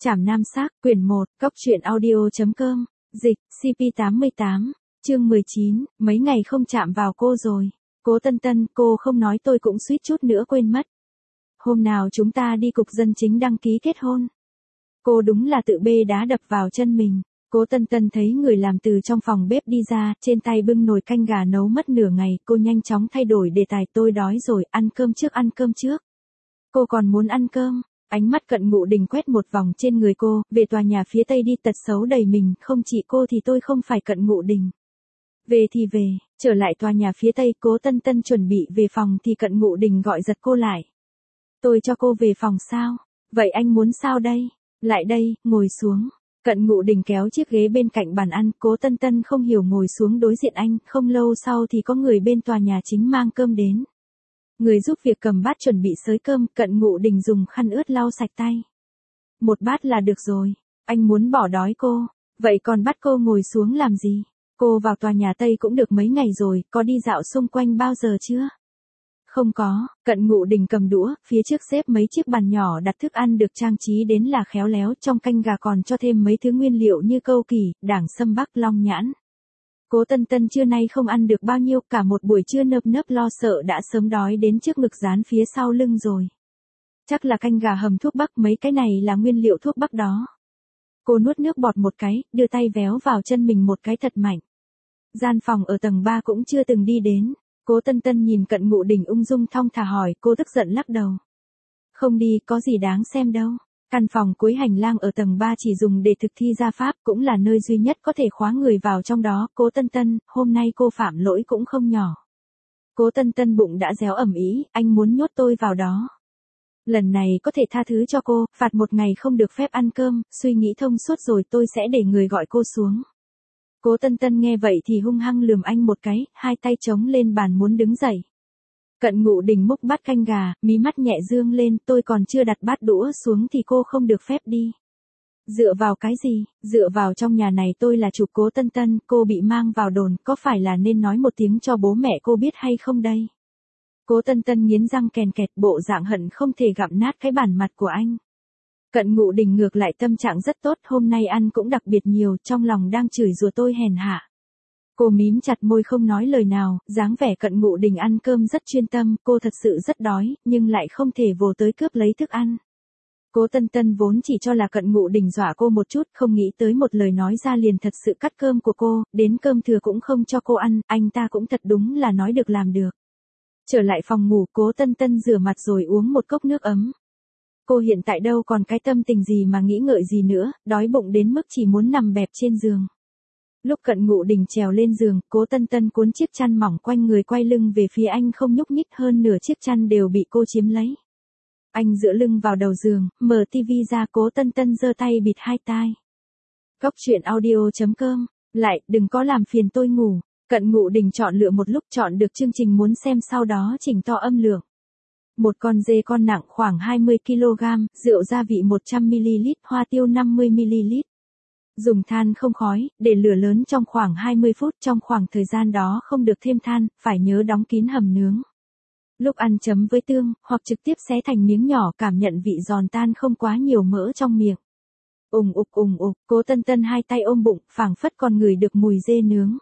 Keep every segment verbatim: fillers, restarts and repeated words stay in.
Trảm Nam Xác, quyển một, Cóc truyện audio.com, dịch, xê pê tám mươi tám, chương mười chín, mấy ngày không chạm vào cô rồi. Cố Tân Tân, cô không nói tôi cũng suýt chút nữa quên mất. Hôm nào chúng ta đi cục dân chính đăng ký kết hôn. Cô đúng là tự bê đá đập vào chân mình. Cố Tân Tân thấy người làm từ trong phòng bếp đi ra, trên tay bưng nồi canh gà nấu mất nửa ngày, cô nhanh chóng thay đổi đề tài, tôi đói rồi, ăn cơm trước ăn cơm trước. Cô còn muốn ăn cơm. Ánh mắt Cận Ngụ Đình quét một vòng trên người cô, về tòa nhà phía tây đi, tật xấu đầy mình, không chỉ cô thì tôi không phải Cận Ngụ Đình. Về thì về, trở lại tòa nhà phía tây, Cố Tân Tân chuẩn bị về phòng thì Cận Ngụ Đình gọi giật cô lại. Tôi cho cô về phòng sao? Vậy anh muốn sao đây? Lại đây, ngồi xuống. Cận Ngụ Đình kéo chiếc ghế bên cạnh bàn ăn, Cố Tân Tân không hiểu ngồi xuống đối diện anh, không lâu sau thì có người bên tòa nhà chính mang cơm đến. Người giúp việc cầm bát chuẩn bị xới cơm, Cận Ngụ Đình dùng khăn ướt lau sạch tay. Một bát là được rồi, anh muốn bỏ đói cô, vậy còn bắt cô ngồi xuống làm gì? Cô vào tòa nhà Tây cũng được mấy ngày rồi, có đi dạo xung quanh bao giờ chưa? Không có, Cận Ngụ Đình cầm đũa, phía trước xếp mấy chiếc bàn nhỏ đặt thức ăn được trang trí đến là khéo léo, trong canh gà còn cho thêm mấy thứ nguyên liệu như câu kỳ, đảng sâm bắc, long nhãn. Cố Tân Tân trưa nay không ăn được bao nhiêu, cả một buổi trưa nơm nớp lo sợ đã sớm đói đến trước ngực dán phía sau lưng rồi. Chắc là canh gà hầm thuốc bắc, mấy cái này là nguyên liệu thuốc bắc đó. Cô nuốt nước bọt một cái, đưa tay véo vào chân mình một cái thật mạnh. Gian phòng ở tầng ba cũng chưa từng đi đến. Cố Tân Tân nhìn Cận Ngụ Đình ung dung thong thả hỏi, cô tức giận lắc đầu. Không đi, có gì đáng xem đâu. Căn phòng cuối hành lang ở tầng ba chỉ dùng để thực thi gia pháp, cũng là nơi duy nhất có thể khóa người vào trong đó. Cố Tân Tân, hôm nay cô phạm lỗi cũng không nhỏ. Cố Tân Tân bụng đã réo ẩm ý, anh muốn nhốt tôi vào đó. Lần này có thể tha thứ cho cô, phạt một ngày không được phép ăn cơm, suy nghĩ thông suốt rồi tôi sẽ để người gọi cô xuống. Cố Tân Tân nghe vậy thì hung hăng lườm anh một cái, hai tay chống lên bàn muốn đứng dậy. Cận Ngụ Đình múc bát canh gà, mí mắt nhẹ dương lên, tôi còn chưa đặt bát đũa xuống thì cô không được phép đi. Dựa vào cái gì? Dựa vào trong nhà này tôi là chủ. Cố Tân Tân, cô bị mang vào đồn, có phải là nên nói một tiếng cho bố mẹ cô biết hay không đây? Cố Tân Tân nghiến răng kèn kẹt, bộ dạng hận không thể gặm nát cái bản mặt của anh. Cận Ngụ Đình ngược lại tâm trạng rất tốt, hôm nay ăn cũng đặc biệt nhiều, trong lòng đang chửi rủa tôi hèn hạ. Cô mím chặt môi không nói lời nào, dáng vẻ Cận Ngụ Đình ăn cơm rất chuyên tâm, cô thật sự rất đói, nhưng lại không thể vồ tới cướp lấy thức ăn. Cố Tân Tân vốn chỉ cho là Cận Ngụ Đình dọa cô một chút, không nghĩ tới một lời nói ra liền thật sự cắt cơm của cô, đến cơm thừa cũng không cho cô ăn, anh ta cũng thật đúng là nói được làm được. Trở lại phòng ngủ, Cố Tân Tân rửa mặt rồi uống một cốc nước ấm. Cô hiện tại đâu còn cái tâm tình gì mà nghĩ ngợi gì nữa, đói bụng đến mức chỉ muốn nằm bẹp trên giường. Lúc Cận Ngụ Đình trèo lên giường, Cố Tân Tân cuốn chiếc chăn mỏng quanh người quay lưng về phía anh không nhúc nhích, hơn nửa chiếc chăn đều bị cô chiếm lấy. Anh dựa lưng vào đầu giường, mở tivi ra, Cố Tân Tân giơ tay bịt hai tai. Cóc truyện audio.com, lại, đừng có làm phiền tôi ngủ. Cận Ngụ Đình chọn lựa một lúc chọn được chương trình muốn xem, sau đó chỉnh to âm lượng. Một con dê con nặng khoảng hai mươi ki lô gam, rượu gia vị một trăm mi li lít, hoa tiêu năm mươi mi li lít. Dùng than không khói, để lửa lớn trong khoảng hai mươi phút, trong khoảng thời gian đó không được thêm than, phải nhớ đóng kín hầm nướng. Lúc ăn chấm với tương, hoặc trực tiếp xé thành miếng nhỏ, cảm nhận vị giòn tan không quá nhiều mỡ trong miệng. Ùng ục ùng ục, Cố Tân Tân hai tay ôm bụng, phảng phất còn ngửi được mùi dê nướng.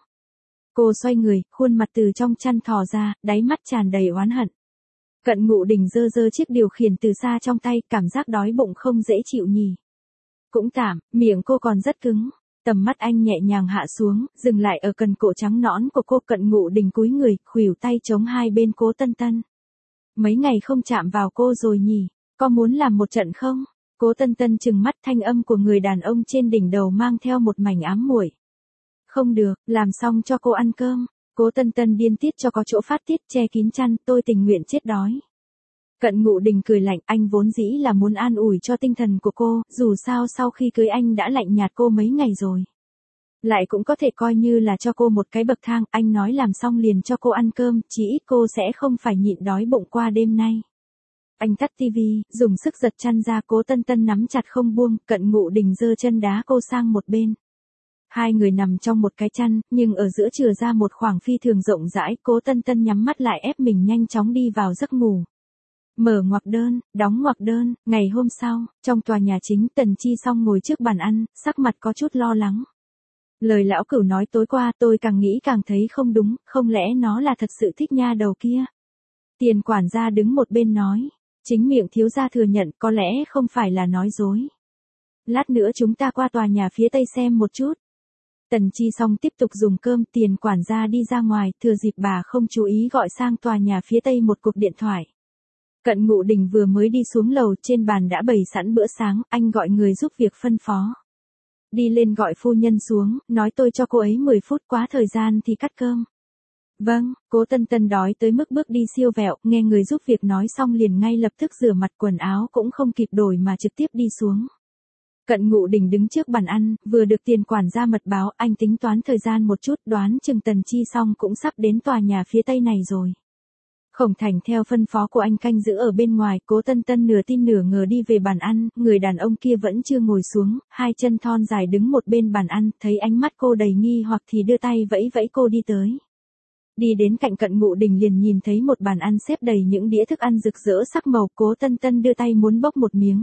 Cô xoay người, khuôn mặt từ trong chăn thò ra, đáy mắt tràn đầy oán hận. Cận Ngụ Đình giơ giơ chiếc điều khiển từ xa trong tay, cảm giác đói bụng không dễ chịu nhỉ. Cũng tạm, miệng cô còn rất cứng. Tầm mắt anh nhẹ nhàng hạ xuống, dừng lại ở cần cổ trắng nõn của cô. Cận Ngụ Đình cúi người, khuỷu tay chống hai bên Cố Tân Tân. Mấy ngày không chạm vào cô rồi nhỉ, có muốn làm một trận không? Cố Tân Tân trừng mắt, thanh âm của người đàn ông trên đỉnh đầu mang theo một mảnh ám muội. Không được, làm xong cho cô ăn cơm. Cố Tân Tân điên tiết cho có chỗ phát tiết, che kín chăn, tôi tình nguyện chết đói. Cận Ngụ Đình cười lạnh, anh vốn dĩ là muốn an ủi cho tinh thần của cô, dù sao sau khi cưới anh đã lạnh nhạt cô mấy ngày rồi. Lại cũng có thể coi như là cho cô một cái bậc thang, anh nói làm xong liền cho cô ăn cơm, chỉ ít cô sẽ không phải nhịn đói bụng qua đêm nay. Anh tắt tivi, dùng sức giật chăn ra, Cố Tân Tân nắm chặt không buông, Cận Ngụ Đình giơ chân đá cô sang một bên. Hai người nằm trong một cái chăn, nhưng ở giữa chừa ra một khoảng phi thường rộng rãi, Cố Tân Tân nhắm mắt lại ép mình nhanh chóng đi vào giấc ngủ. Mở ngoặc đơn, đóng ngoặc đơn, ngày hôm sau, trong tòa nhà chính Tần Chi Song ngồi trước bàn ăn, sắc mặt có chút lo lắng. Lời lão cửu nói tối qua tôi càng nghĩ càng thấy không đúng, không lẽ nó là thật sự thích nha đầu kia. Tiền quản gia đứng một bên nói, chính miệng thiếu gia thừa nhận có lẽ không phải là nói dối. Lát nữa chúng ta qua tòa nhà phía tây xem một chút. Tần Chi Song tiếp tục dùng cơm, tiền quản gia đi ra ngoài, thừa dịp bà không chú ý gọi sang tòa nhà phía tây một cuộc điện thoại. Cận Ngụ Đình vừa mới đi xuống lầu, trên bàn đã bày sẵn bữa sáng, anh gọi người giúp việc phân phó. Đi lên gọi phu nhân xuống, nói tôi cho cô ấy mười phút, quá thời gian thì cắt cơm. Vâng, Cố Tân Tân đói tới mức bước đi siêu vẹo, nghe người giúp việc nói xong liền ngay lập tức rửa mặt quần áo cũng không kịp đổi mà trực tiếp đi xuống. Cận Ngụ Đình đứng trước bàn ăn, vừa được tiền quản gia mật báo, anh tính toán thời gian một chút, đoán chừng Tần Chi Song cũng sắp đến tòa nhà phía tây này rồi. Khổng Thành theo phân phó của anh canh giữ ở bên ngoài, Cố Tân Tân nửa tin nửa ngờ đi về bàn ăn, người đàn ông kia vẫn chưa ngồi xuống, hai chân thon dài đứng một bên bàn ăn, thấy ánh mắt cô đầy nghi hoặc thì đưa tay vẫy vẫy cô đi tới. Đi đến cạnh Cận Ngụ Đình liền nhìn thấy một bàn ăn xếp đầy những đĩa thức ăn rực rỡ sắc màu, Cố Tân Tân đưa tay muốn bốc một miếng.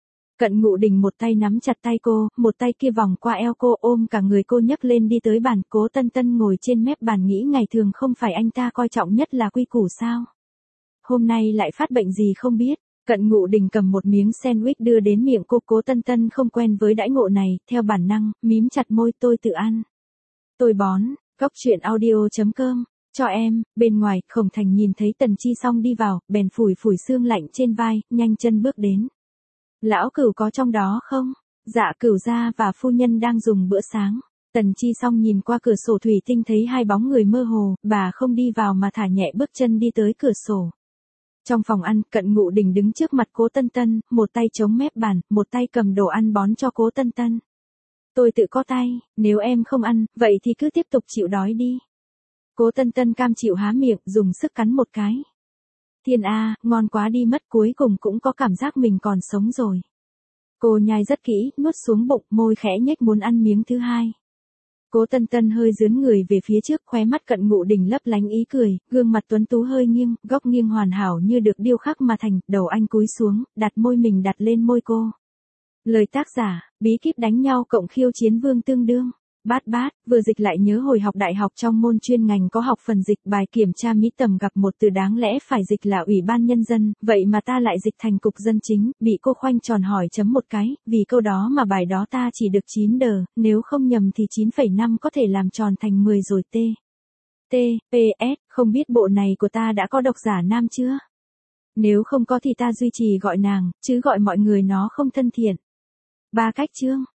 Cận Ngụ Đình một tay nắm chặt tay cô, một tay kia vòng qua eo cô ôm cả người cô nhấc lên đi tới bàn. Cố Tân Tân ngồi trên mép bàn nghĩ ngày thường không phải anh ta coi trọng nhất là quy củ sao. Hôm nay lại phát bệnh gì không biết. Cận Ngụ Đình cầm một miếng sandwich đưa đến miệng cô. Cố Tân Tân không quen với đãi ngộ này, theo bản năng, mím chặt môi, tôi tự ăn. Tôi bón, góc truyện audio chấm com. Cho em, bên ngoài, Khổng Thành nhìn thấy Tần Chi Song đi vào, bèn phủi phủi sương lạnh trên vai, nhanh chân bước đến. Lão Cửu có trong đó không? Dạ Cửu gia và phu nhân đang dùng bữa sáng. Tần Chi Song nhìn qua cửa sổ thủy tinh thấy hai bóng người mơ hồ, bà không đi vào mà thả nhẹ bước chân đi tới cửa sổ. Trong phòng ăn, Cận Ngụ Đình đứng trước mặt Cố Tân Tân, một tay chống mép bàn, một tay cầm đồ ăn bón cho Cố Tân Tân. Tôi tự có tay, nếu em không ăn, vậy thì cứ tiếp tục chịu đói đi. Cố Tân Tân cam chịu há miệng, dùng sức cắn một cái. Thiên A, ngon quá đi mất, cuối cùng cũng có cảm giác mình còn sống rồi. Cô nhai rất kỹ, nuốt xuống bụng, môi khẽ nhếch muốn ăn miếng thứ hai. Cố Tân Tân hơi dướn người về phía trước, khóe mắt Cận Ngụ Đình lấp lánh ý cười, gương mặt tuấn tú hơi nghiêng, góc nghiêng hoàn hảo như được điêu khắc mà thành, đầu anh cúi xuống, đặt môi mình đặt lên môi cô. Lời tác giả, bí kíp đánh nhau cộng khiêu chiến vương tương đương. Bát bát, vừa dịch lại nhớ hồi học đại học trong môn chuyên ngành có học phần dịch bài kiểm tra mỹ tầm gặp một từ đáng lẽ phải dịch là Ủy ban Nhân dân, vậy mà ta lại dịch thành cục dân chính, bị cô khoanh tròn hỏi chấm một cái, vì câu đó mà bài đó ta chỉ được chín đờ, nếu không nhầm thì chín phẩy năm có thể làm tròn thành mười rồi t. T, P, S, không biết bộ này của ta đã có độc giả nam chưa? Nếu không có thì ta duy trì gọi nàng, chứ gọi mọi người nó không thân thiện. Ba cách chương.